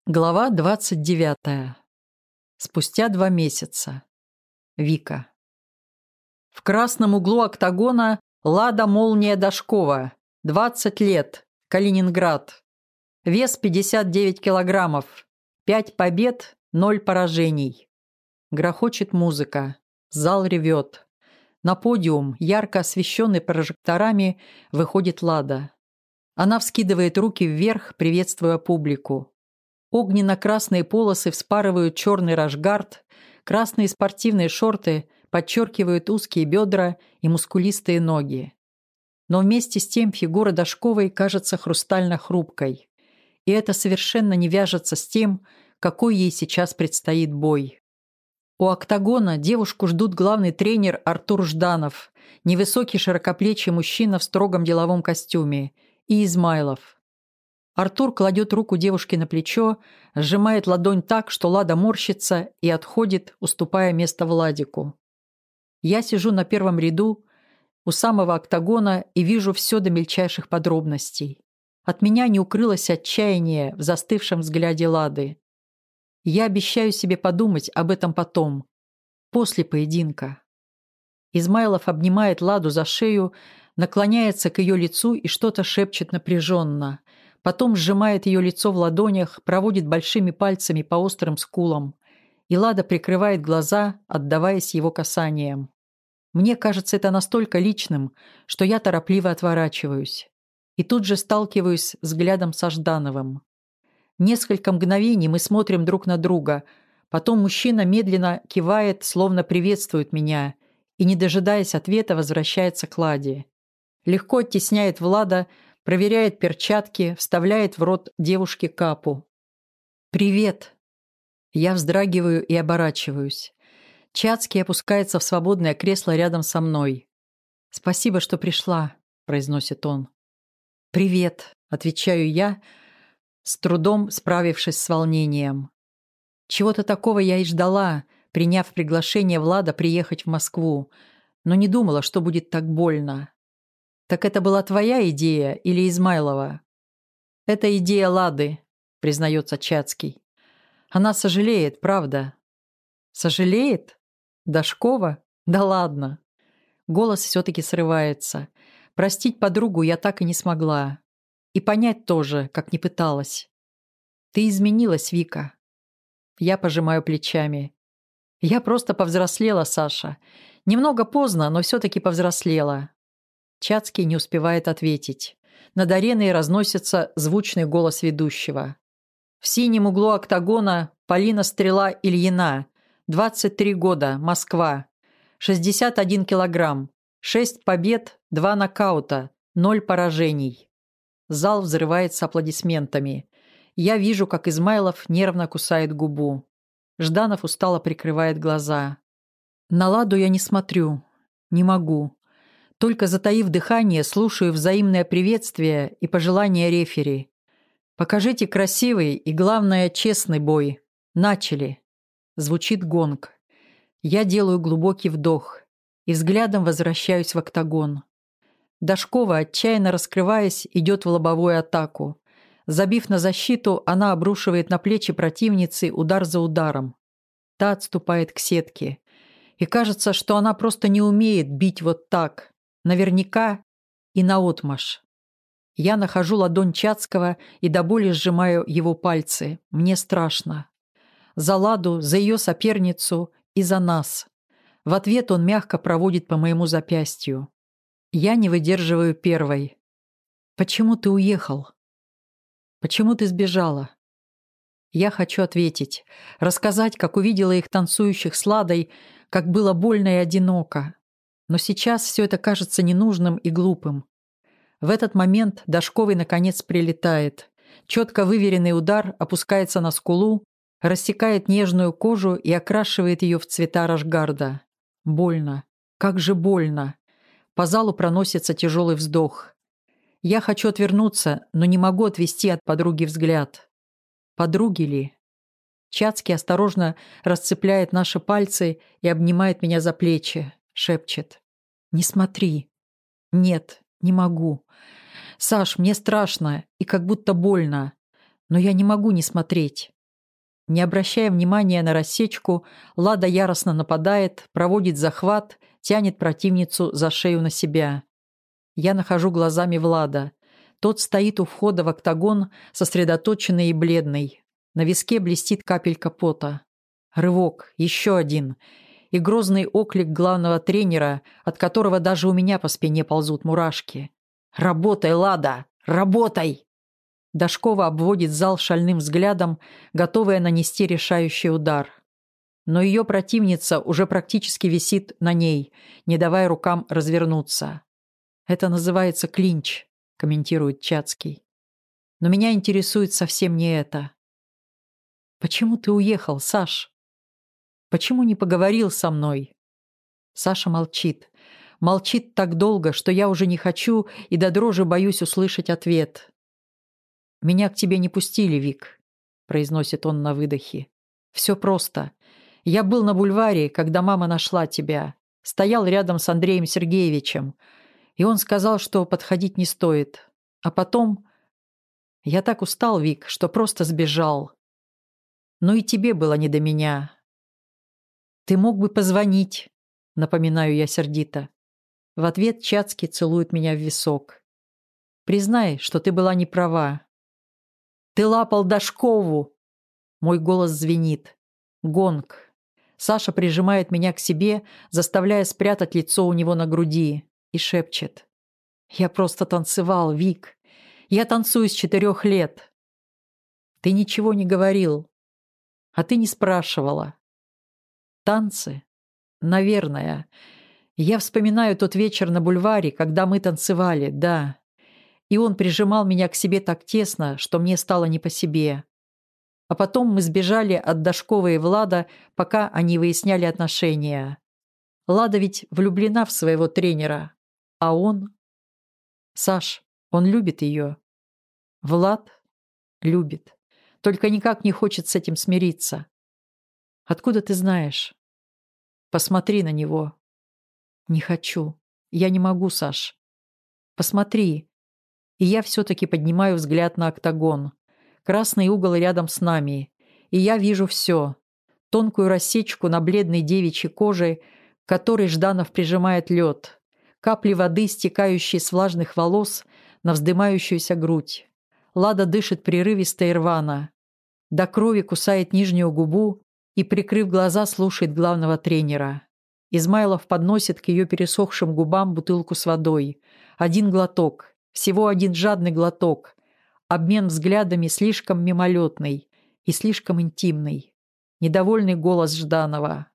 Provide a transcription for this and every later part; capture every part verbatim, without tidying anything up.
Глава двадцать девятая. Спустя два месяца. Вика. В красном углу октагона Лада Молния Дашкова. двадцать лет. Калининград. Вес пятьдесят девять килограммов. пять побед, ноль поражений. Грохочет музыка. Зал ревет. На подиум, ярко освещенный прожекторами, выходит Лада. Она вскидывает руки вверх, приветствуя публику. Огненно-красные полосы вспарывают черный рашгард, красные спортивные шорты подчеркивают узкие бедра и мускулистые ноги. Но вместе с тем фигура Дашковой кажется хрустально хрупкой. И это совершенно не вяжется с тем, какой ей сейчас предстоит бой. У октагона девушку ждут главный тренер Артур Жданов, невысокий широкоплечий мужчина в строгом деловом костюме, и Измайлов. Артур кладет руку девушке на плечо, сжимает ладонь так, что Лада морщится и отходит, уступая место Владику. Я сижу на первом ряду у самого октагона и вижу все до мельчайших подробностей. От меня не укрылось отчаяние в застывшем взгляде Лады. Я обещаю себе подумать об этом потом, после поединка. Измайлов обнимает Ладу за шею, наклоняется к ее лицу и что-то шепчет напряженно. Потом сжимает ее лицо в ладонях, проводит большими пальцами по острым скулам. И Лада прикрывает глаза, отдаваясь его касаниям. Мне кажется это настолько личным, что я торопливо отворачиваюсь. И тут же сталкиваюсь взглядом со Ждановым. Несколько мгновений мы смотрим друг на друга. Потом мужчина медленно кивает, словно приветствует меня, и, не дожидаясь ответа, возвращается к Ладе. Легко оттесняет Влада, проверяет перчатки, вставляет в рот девушке капу. «Привет!» Я вздрагиваю и оборачиваюсь. Чацкий опускается в свободное кресло рядом со мной. «Спасибо, что пришла», — произносит он. «Привет», — отвечаю я, с трудом справившись с волнением. Чего-то такого я и ждала, приняв приглашение Влада приехать в Москву, но не думала, что будет так больно. «Так это была твоя идея или Измайлова?» «Это идея Лады», — признается Чацкий. «Она сожалеет, правда». «Сожалеет? Дашкова? Да ладно». Голос все-таки срывается. Простить подругу я так и не смогла. И понять тоже, как не пыталась. «Ты изменилась, Вика». Я пожимаю плечами. «Я просто повзрослела, Саша. Немного поздно, но все-таки повзрослела». Чацкий не успевает ответить. Над ареной разносится звучный голос ведущего. В синем углу октагона Полина Стрела Ильина, двадцать три года, Москва, шестьдесят один килограмм, шесть побед, два нокаута, ноль поражений. Зал взрывается аплодисментами. Я вижу, как Измайлов нервно кусает губу. Жданов устало прикрывает глаза. На Ладу я не смотрю, не могу. Только затаив дыхание, слушаю взаимное приветствие и пожелания рефери. «Покажите красивый и, главное, честный бой. Начали!» Звучит гонг. Я делаю глубокий вдох и взглядом возвращаюсь в октагон. Дашкова, отчаянно раскрываясь, идет в лобовую атаку. Забив на защиту, она обрушивает на плечи противницы удар за ударом. Та отступает к сетке. И кажется, что она просто не умеет бить вот так. Наверняка и наотмашь. Я нахожу ладонь Чацкого и до боли сжимаю его пальцы. Мне страшно. За Ладу, за ее соперницу и за нас. В ответ он мягко проводит по моему запястью. Я не выдерживаю первой. «Почему ты уехал? Почему ты сбежала?» Я хочу ответить, рассказать, как увидела их танцующих с Ладой, как было больно и одиноко. Но сейчас все это кажется ненужным и глупым. В этот момент Дашковый наконец прилетает. Четко выверенный удар опускается на скулу, рассекает нежную кожу и окрашивает ее в цвета рашгарда. Больно. Как же больно. По залу проносится тяжелый вздох. Я хочу отвернуться, но не могу отвести от подруги взгляд. Подруги ли? Чацкий осторожно расцепляет наши пальцы и обнимает меня за плечи. Шепчет. «Не смотри». «Нет, не могу. Саш, мне страшно и как будто больно. Но я не могу не смотреть. Не обращая внимания на рассечку, Лада яростно нападает, проводит захват, тянет противницу за шею на себя. Я нахожу глазами Влада. Тот стоит у входа в октагон, сосредоточенный и бледный. На виске блестит капелька пота. Рывок, еще один. И грозный оклик главного тренера, от которого даже у меня по спине ползут мурашки. «Работай, Лада! Работай!» Дашкова обводит зал шальным взглядом, готовая нанести решающий удар. Но ее противница уже практически висит на ней, не давая рукам развернуться. «Это называется клинч», — комментирует Чацкий. «Но меня интересует совсем не это. Почему ты уехал, Саш? Почему не поговорил со мной?» Саша молчит. Молчит так долго, что я уже не хочу и до дрожи боюсь услышать ответ. «Меня к тебе не пустили, Вик», — произносит он на выдохе. «Все просто. Я был на бульваре, когда мама нашла тебя. Стоял рядом с Андреем Сергеевичем. И он сказал, что подходить не стоит. А потом... Я так устал, Вик, что просто сбежал. Ну и тебе было не до меня. Ты мог бы позвонить», — напоминаю я сердито. В ответ Чацкий целует меня в висок. «Признай, что ты была не права. Ты лапал Дашкову!» Мой голос звенит. Гонг. Саша прижимает меня к себе, заставляя спрятать лицо у него на груди, и шепчет. «Я просто танцевал, Вик. Я танцую с четырех лет». «Ты ничего не говорил. А ты не спрашивала». «Танцы? Наверное. Я вспоминаю тот вечер на бульваре, когда мы танцевали, да. И он прижимал меня к себе так тесно, что мне стало не по себе. А потом мы сбежали от Дашкова и Влада, пока они выясняли отношения. Лада ведь влюблена в своего тренера. А он... Саш, он любит ее. Влад любит. Только никак не хочет с этим смириться. Откуда ты знаешь? Посмотри на него». «Не хочу. Я не могу, Саш. Посмотри». И я все-таки поднимаю взгляд на октагон. Красный угол рядом с нами. И я вижу все. Тонкую рассечку на бледной девичьей коже, к которой Жданов прижимает лед. Капли воды, стекающие с влажных волос на вздымающуюся грудь. Лада дышит прерывисто и рвано. До крови кусает нижнюю губу и, прикрыв глаза, слушает главного тренера. Измайлов подносит к ее пересохшим губам бутылку с водой. Один глоток. Всего один жадный глоток. Обмен взглядами слишком мимолетный и слишком интимный. Недовольный голос Жданова.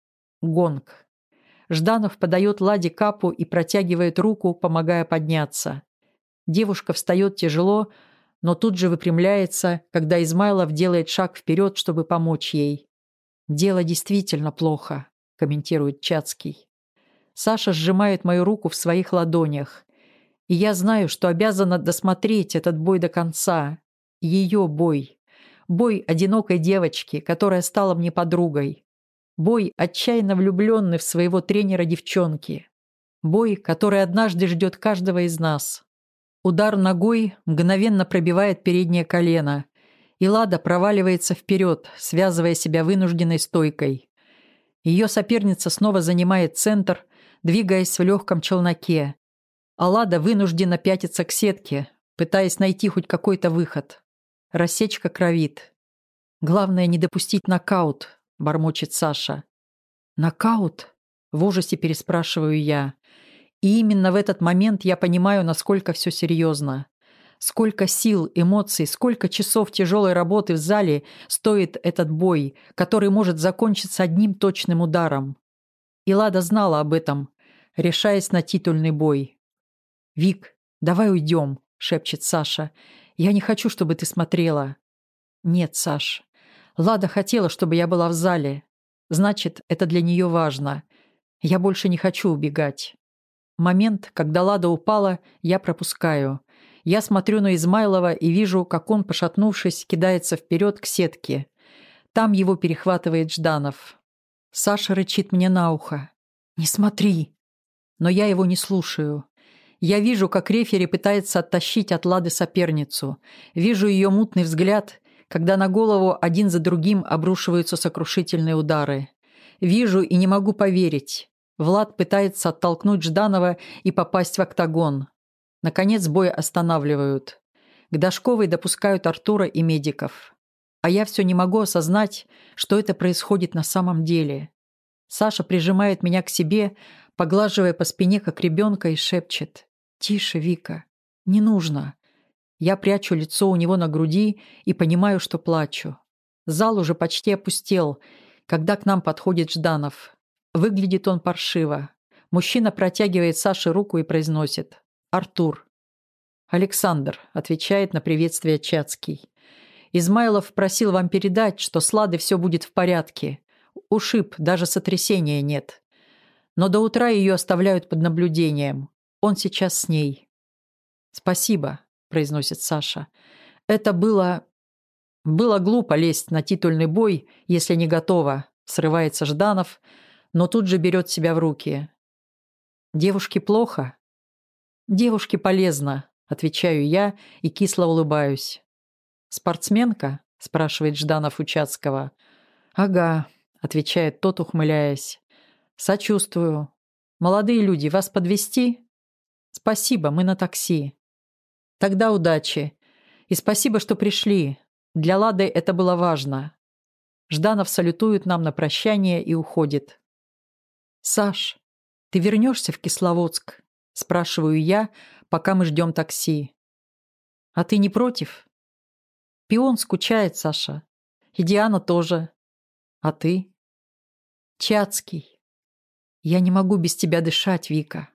Гонг. Жданов подает Ладе капу и протягивает руку, помогая подняться. Девушка встает тяжело, но тут же выпрямляется, когда Измайлов делает шаг вперед, чтобы помочь ей. «Дело действительно плохо», — комментирует Чацкий. Саша сжимает мою руку в своих ладонях. И я знаю, что обязана досмотреть этот бой до конца. Ее бой. Бой одинокой девочки, которая стала мне подругой. Бой, отчаянно влюбленный в своего тренера девчонки. Бой, который однажды ждет каждого из нас. Удар ногой мгновенно пробивает переднее колено, и Лада проваливается вперед, связывая себя вынужденной стойкой. Ее соперница снова занимает центр, двигаясь в легком челноке. А Лада вынуждена пятиться к сетке, пытаясь найти хоть какой-то выход. Рассечка кровит. «Главное не допустить нокаут», — бормочет Саша. «Нокаут?» — в ужасе переспрашиваю я. И именно в этот момент я понимаю, насколько все серьезно. Сколько сил, эмоций, сколько часов тяжелой работы в зале стоит этот бой, который может закончиться одним точным ударом. И Лада знала об этом, решаясь на титульный бой. «Вик, давай уйдем», — шепчет Саша. «Я не хочу, чтобы ты смотрела». «Нет, Саш. Лада хотела, чтобы я была в зале. Значит, это для нее важно. Я больше не хочу убегать». Момент, когда Лада упала, я пропускаю. Я смотрю на Измайлова и вижу, как он, пошатнувшись, кидается вперед к сетке. Там его перехватывает Жданов. Саша рычит мне на ухо. «Не смотри!» Но я его не слушаю. Я вижу, как рефери пытается оттащить от Лады соперницу. Вижу ее мутный взгляд, когда на голову один за другим обрушиваются сокрушительные удары. Вижу и не могу поверить. Влад пытается оттолкнуть Жданова и попасть в октагон. Наконец бой останавливают. К Дашковой допускают Артура и медиков. А я все не могу осознать, что это происходит на самом деле. Саша прижимает меня к себе, поглаживая по спине, как ребенка, и шепчет: «Тише, Вика, не нужно». Я прячу лицо у него на груди и понимаю, что плачу. Зал уже почти опустел, когда к нам подходит Жданов. Выглядит он паршиво. Мужчина протягивает Саше руку и произносит: «Артур». «Александр», — отвечает на приветствие Чацкий. «Измайлов просил вам передать, что с Ладой все будет в порядке. Ушиб, даже сотрясения нет. Но до утра ее оставляют под наблюдением. Он сейчас с ней». «Спасибо», — произносит Саша. «Это было... было глупо лезть на титульный бой, если не готова», — срывается Жданов, но тут же берет себя в руки. «Девушке плохо?» «Девушке полезно», — отвечаю я и кисло улыбаюсь. «Спортсменка?» — спрашивает Жданов у Чацкого. «Ага», — отвечает тот, ухмыляясь. «Сочувствую. Молодые люди, вас подвезти?» «Спасибо, мы на такси». «Тогда удачи. И спасибо, что пришли. Для Лады это было важно». Жданов салютует нам на прощание и уходит. «Саш, ты вернешься в Кисловодск?» — спрашиваю я, пока мы ждем такси. «А ты не против?» «Пион скучает, Саша. И Диана тоже. А ты?» «Чацкий. Я не могу без тебя дышать, Вика».